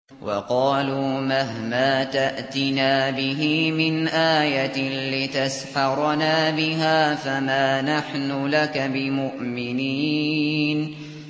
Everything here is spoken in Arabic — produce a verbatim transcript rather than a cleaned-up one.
وَقَالُوا مَهْمَا تَأْتِنَا بِهِ مِنْ آيَةٍ لِتَسْحَرَنَا بِهَا فَمَا نَحْنُ لَكَ بِمُؤْمِنِينَ